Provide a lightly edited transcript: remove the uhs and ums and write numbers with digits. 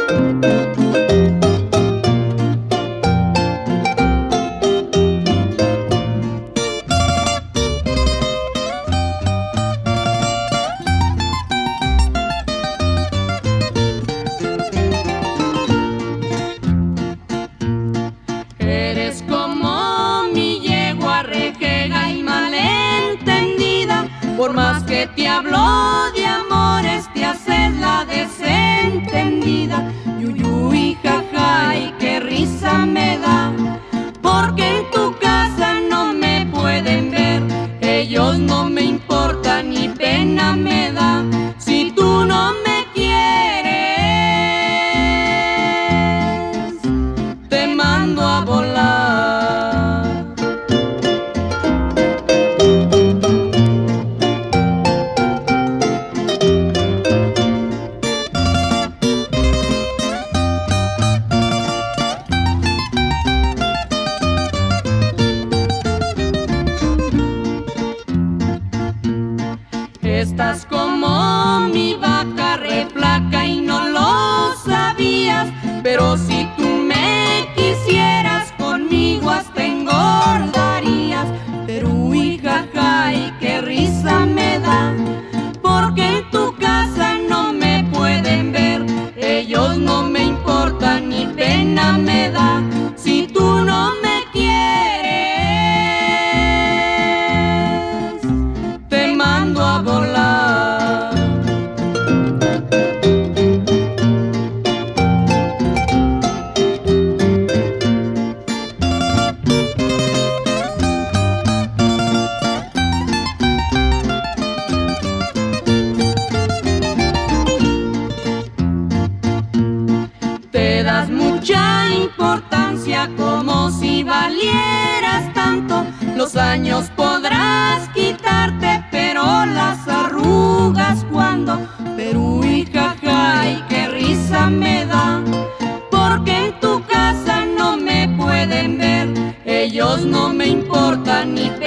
Eres como mi yegua rejega y malentendida, por más que te hablo de amores te haces la desentendida. Yuyuy, jaja, y qué risa me da, porque en tu casa no me pueden ver. Ellos no me importan ni pena me da. Si tú no me quieres, te mando a volar. Estás como mi vaca re flaca y no lo sabías, pero si tú me quisieras conmigo hasta engordarías. Pero uy, jaja, y qué risa me da, porque en tu casa no me pueden ver. Ellos no me importan ni pena me da. Si tú no me quieres, te mando a volar. Te das mucha importancia como si valieras tanto. Los años podrás quitarte, pero las arrugas cuando. Pero uy, jaja, y qué risa me da, porque en tu casa no me pueden ver. Ellos no me importan ni